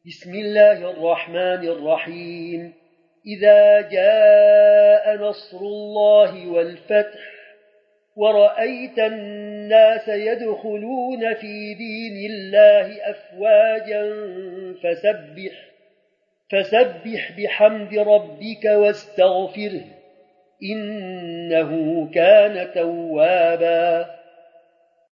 بسم الله الرحمن الرحيم إذا جاء نصر الله والفتح ورأيت الناس يدخلون في دين الله أفواجا فسبح بحمد ربك واستغفره إنه كان توابا